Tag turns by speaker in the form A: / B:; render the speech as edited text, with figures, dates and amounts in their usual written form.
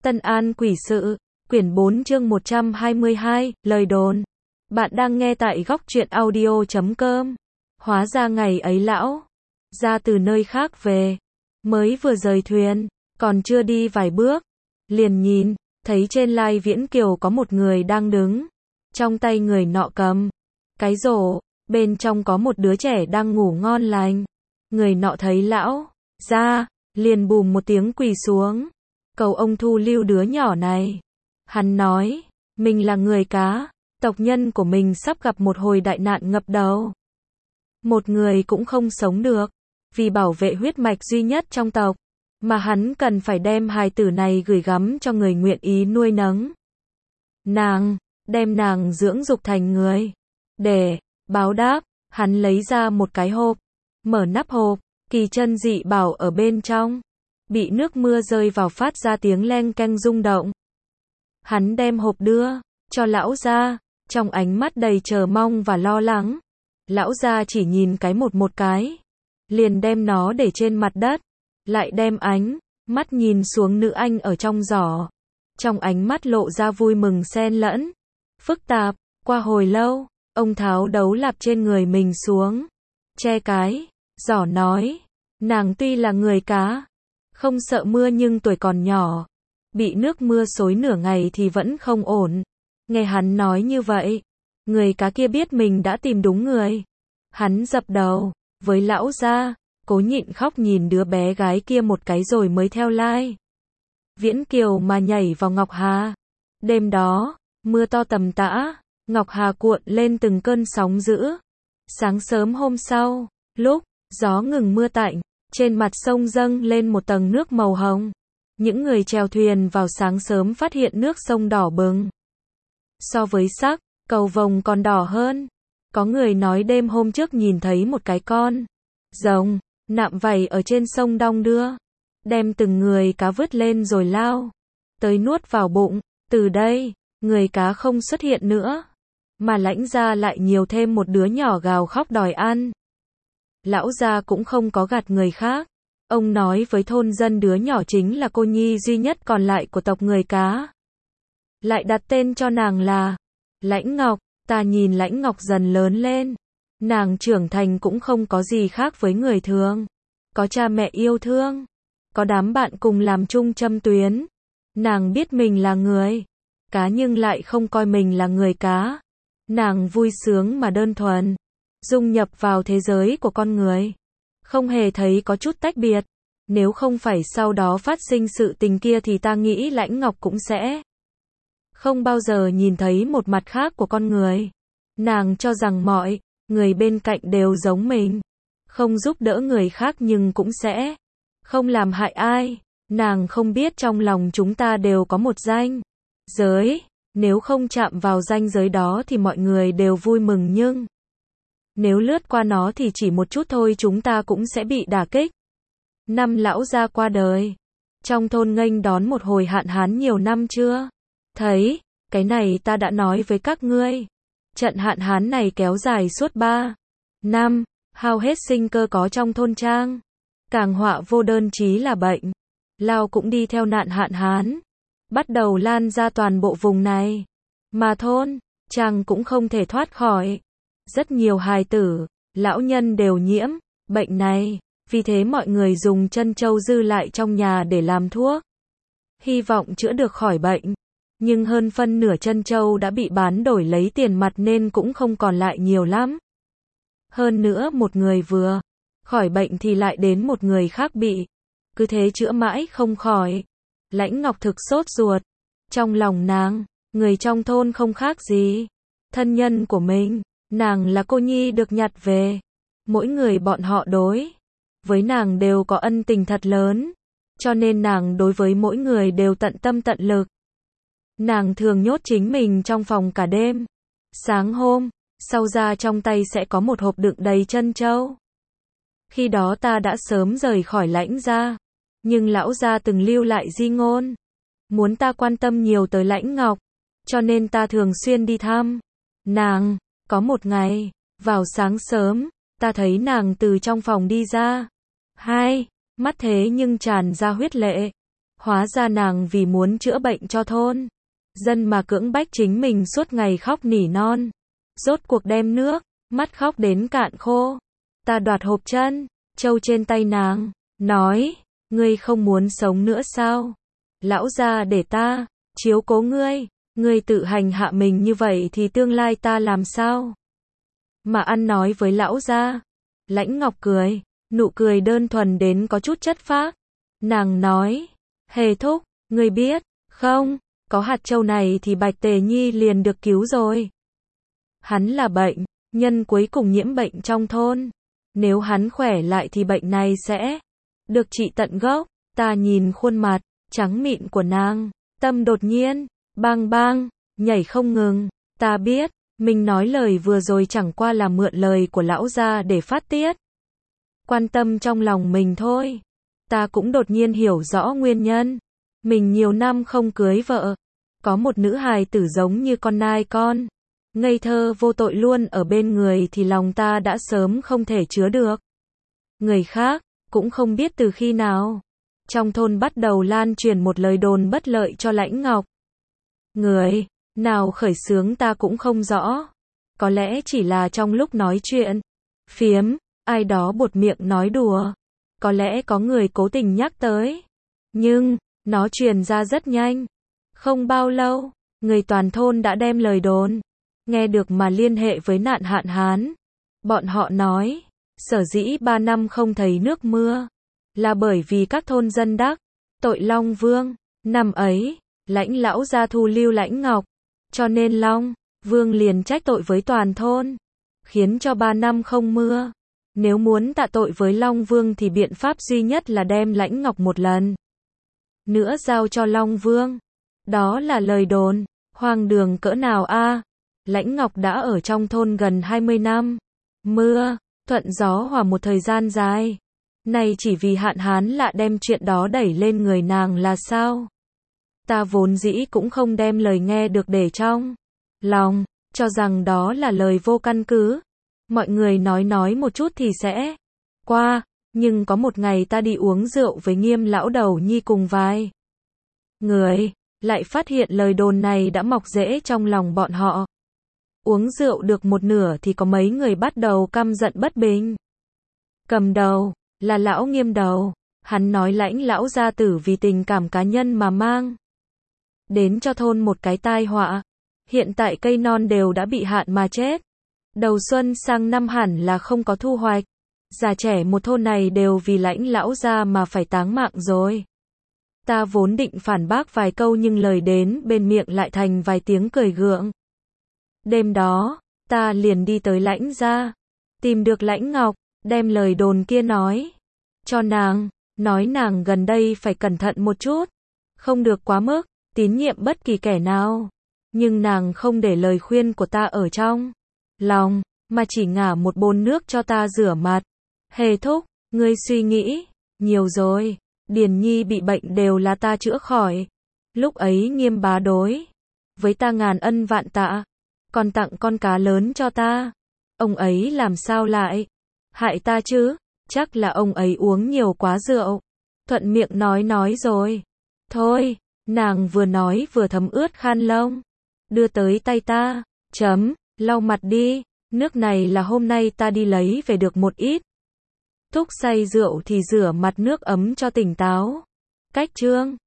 A: Tân An Quỷ Sự, quyển 4 chương 122, lời đồn. Bạn đang nghe tại góc truyện audio.com. Hóa ra ngày ấy lão ra từ nơi khác về, mới vừa rời thuyền, còn chưa đi vài bước, liền nhìn thấy trên lai Viễn Kiều có một người đang đứng, trong tay người nọ cầm cái rổ, bên trong có một đứa trẻ đang ngủ ngon lành. Người nọ thấy lão ra, liền bùm một tiếng quỳ xuống, cầu ông thu lưu đứa nhỏ này. Hắn nói, mình là người cá, tộc nhân của mình sắp gặp một hồi đại nạn ngập đầu. Một người cũng không sống được, vì bảo vệ huyết mạch duy nhất trong tộc, mà hắn cần phải đem hài tử này gửi gắm cho người nguyện ý nuôi nấng. Đem nàng dưỡng dục thành người. Để báo đáp, hắn lấy ra một cái hộp, mở nắp hộp, kỳ chân dị bảo ở bên trong, bị nước mưa rơi vào phát ra tiếng leng keng rung động. Hắn đem hộp đưa cho lão gia, trong ánh mắt đầy chờ mong và lo lắng. Lão gia chỉ nhìn một cái, liền đem nó để trên mặt đất, lại đem ánh mắt nhìn xuống nữ anh ở trong giỏ. Trong ánh mắt lộ ra vui mừng xen lẫn phức tạp. Qua hồi lâu, ông tháo đấu lạp trên người mình xuống, che cái giỏ nói, nàng tuy là người cá, không sợ mưa nhưng tuổi còn nhỏ, bị nước mưa xối nửa ngày thì vẫn không ổn. Nghe hắn nói như vậy, người cá kia biết mình đã tìm đúng người. Hắn dập đầu với lão gia, cố nhịn khóc nhìn đứa bé gái kia một cái rồi mới theo lai Viễn Kiều mà nhảy vào Ngọc Hà. Đêm đó, mưa to tầm tã, Ngọc Hà cuộn lên từng cơn sóng dữ. Sáng sớm hôm sau, lúc gió ngừng mưa tạnh, trên mặt sông dâng lên một tầng nước màu hồng. Những người chèo thuyền vào sáng sớm phát hiện nước sông đỏ bừng. So với sắc cầu vồng còn đỏ hơn. Có người nói đêm hôm trước nhìn thấy một cái con rồng nạm vảy ở trên sông đong đưa, đem từng người cá vớt lên rồi lao tới nuốt vào bụng. Từ đây, người cá không xuất hiện nữa, mà Lãnh gia lại nhiều thêm một đứa nhỏ gào khóc đòi ăn. Lão gia cũng không có gạt người khác. Ông nói với thôn dân đứa nhỏ chính là cô nhi duy nhất còn lại của tộc người cá. Lại đặt tên cho nàng là Lãnh Ngọc. Ta nhìn Lãnh Ngọc dần lớn lên, nàng trưởng thành cũng không có gì khác với người thường. Có cha mẹ yêu thương, có đám bạn cùng làm chung châm tuyến. Nàng biết mình là người cá nhưng lại không coi mình là người cá. Nàng vui sướng mà đơn thuần, dung nhập vào thế giới của con người, không hề thấy có chút tách biệt. Nếu không phải sau đó phát sinh sự tình kia thì ta nghĩ Lãnh Ngọc cũng sẽ không bao giờ nhìn thấy một mặt khác của con người. Nàng cho rằng mọi người bên cạnh đều giống mình, không giúp đỡ người khác nhưng cũng sẽ không làm hại ai. Nàng không biết trong lòng chúng ta đều có một ranh giới, nếu không chạm vào ranh giới đó thì mọi người đều vui mừng, nhưng nếu lướt qua nó thì chỉ một chút thôi chúng ta cũng sẽ bị đả kích. Năm lão gia qua đời, trong thôn nghênh đón một hồi hạn hán nhiều năm chưa thấy. Cái này ta đã nói với các ngươi. Trận hạn hán này kéo dài suốt 3 năm, hao hết sinh cơ có trong thôn trang. Càng họa vô đơn chí là bệnh lao cũng đi theo nạn hạn hán, bắt đầu lan ra toàn bộ vùng này. Mà thôn trang cũng không thể thoát khỏi. Rất nhiều hài tử, lão nhân đều nhiễm bệnh này, vì thế mọi người dùng trân châu dư lại trong nhà để làm thuốc, hy vọng chữa được khỏi bệnh. Nhưng hơn phân nửa trân châu đã bị bán đổi lấy tiền mặt nên cũng không còn lại nhiều lắm. Hơn nữa một người vừa khỏi bệnh thì lại đến một người khác bị. Cứ thế chữa mãi không khỏi. Lãnh Ngọc thực sốt ruột. Trong lòng nàng, người trong thôn không khác gì thân nhân của mình. Nàng là cô nhi được nhặt về. Mỗi người bọn họ đối với nàng đều có ân tình thật lớn, cho nên nàng đối với mỗi người đều tận tâm tận lực. Nàng thường nhốt chính mình trong phòng cả đêm. Sáng hôm sau ra trong tay sẽ có một hộp đựng đầy trân châu. Khi đó ta đã sớm rời khỏi Lãnh gia, nhưng lão gia từng lưu lại di ngôn, muốn ta quan tâm nhiều tới Lãnh Ngọc, cho nên ta thường xuyên đi thăm nàng. Có một ngày, vào sáng sớm, ta thấy nàng từ trong phòng đi ra. Hai mắt thế nhưng tràn ra huyết lệ. Hóa ra nàng vì muốn chữa bệnh cho thôn dân mà cưỡng bách chính mình suốt ngày khóc nỉ non. Rốt cuộc đem nước, mắt khóc đến cạn khô. Ta đoạt hộp chân, châu trên tay nàng, nói, ngươi không muốn sống nữa sao? Lão gia để ta, chiếu cố ngươi tự hành hạ mình như vậy thì tương lai ta làm sao? Mà ăn nói với lão gia. Lãnh Ngọc cười, nụ cười đơn thuần đến có chút chất phác. Nàng nói, Hề thúc, ngươi biết, không, có hạt châu này thì Bạch Tề Nhi liền được cứu rồi. Hắn là bệnh nhân cuối cùng nhiễm bệnh trong thôn. Nếu hắn khỏe lại thì bệnh này sẽ được trị tận gốc. Ta nhìn khuôn mặt trắng mịn của nàng, tâm đột nhiên bang bang nhảy không ngừng. Ta biết, mình nói lời vừa rồi chẳng qua là mượn lời của lão gia để phát tiết, quan tâm trong lòng mình thôi. Ta cũng đột nhiên hiểu rõ nguyên nhân. Mình nhiều năm không cưới vợ, có một nữ hài tử giống như con nai con, ngây thơ vô tội luôn ở bên người thì lòng ta đã sớm không thể chứa được. Người khác cũng không biết từ khi nào, trong thôn bắt đầu lan truyền một lời đồn bất lợi cho Lãnh Ngọc. Người nào khởi xướng ta cũng không rõ. Có lẽ chỉ là trong lúc nói chuyện phiếm, ai đó buột miệng nói đùa. Có lẽ có người cố tình nhắc tới. Nhưng, nó truyền ra rất nhanh. Không bao lâu, người toàn thôn đã đem lời đồn nghe được mà liên hệ với nạn hạn hán. Bọn họ nói, sở dĩ 3 năm không thấy nước mưa, là bởi vì các thôn dân đắc tội Long Vương. Năm ấy, Lãnh lão gia thu lưu Lãnh Ngọc, cho nên Long Vương liền trách tội với toàn thôn, khiến cho 3 năm không mưa. Nếu muốn tạ tội với Long Vương thì biện pháp duy nhất là đem Lãnh Ngọc một lần nữa giao cho Long Vương. Đó là lời đồn, hoang đường cỡ nào a? Lãnh Ngọc đã ở trong thôn gần 20 năm, mưa thuận gió hòa một thời gian dài. Này chỉ vì hạn hán lạ đem chuyện đó đẩy lên người nàng là sao? Ta vốn dĩ cũng không đem lời nghe được để trong lòng, cho rằng đó là lời vô căn cứ. Mọi người nói một chút thì sẽ qua, nhưng có một ngày ta đi uống rượu với Nghiêm lão đầu nhi cùng vài người, lại phát hiện lời đồn này đã mọc rễ trong lòng bọn họ. Uống rượu được một nửa thì có mấy người bắt đầu căm giận bất bình. Cầm đầu là lão Nghiêm đầu, hắn nói Lãnh lão gia tử vì tình cảm cá nhân mà mang đến cho thôn một cái tai họa. Hiện tại cây non đều đã bị hạn mà chết. Đầu xuân sang năm hẳn là không có thu hoạch. Già trẻ một thôn này đều vì Lãnh lão gia mà phải táng mạng rồi. Ta vốn định phản bác vài câu nhưng lời đến bên miệng lại thành vài tiếng cười gượng. Đêm đó, ta liền đi tới Lãnh gia, tìm được Lãnh Ngọc, đem lời đồn kia nói cho nàng, nói nàng gần đây phải cẩn thận một chút, không được quá mức tín nhiệm bất kỳ kẻ nào. Nhưng nàng không để lời khuyên của ta ở trong lòng, mà chỉ ngả một bồn nước cho ta rửa mặt. Hề thúc, ngươi suy nghĩ nhiều rồi. Điền Nhi bị bệnh đều là ta chữa khỏi. Lúc ấy Nghiêm bá đối với ta ngàn ân vạn tạ, còn tặng con cá lớn cho ta. Ông ấy làm sao lại hại ta chứ? Chắc là ông ấy uống nhiều quá rượu. Thuận miệng nói rồi. Thôi, nàng vừa nói vừa thấm ướt khăn lông, đưa tới tay ta. Lau mặt đi, nước này là hôm nay ta đi lấy về được một ít. Thúc say rượu thì rửa mặt nước ấm cho tỉnh táo. Cách chương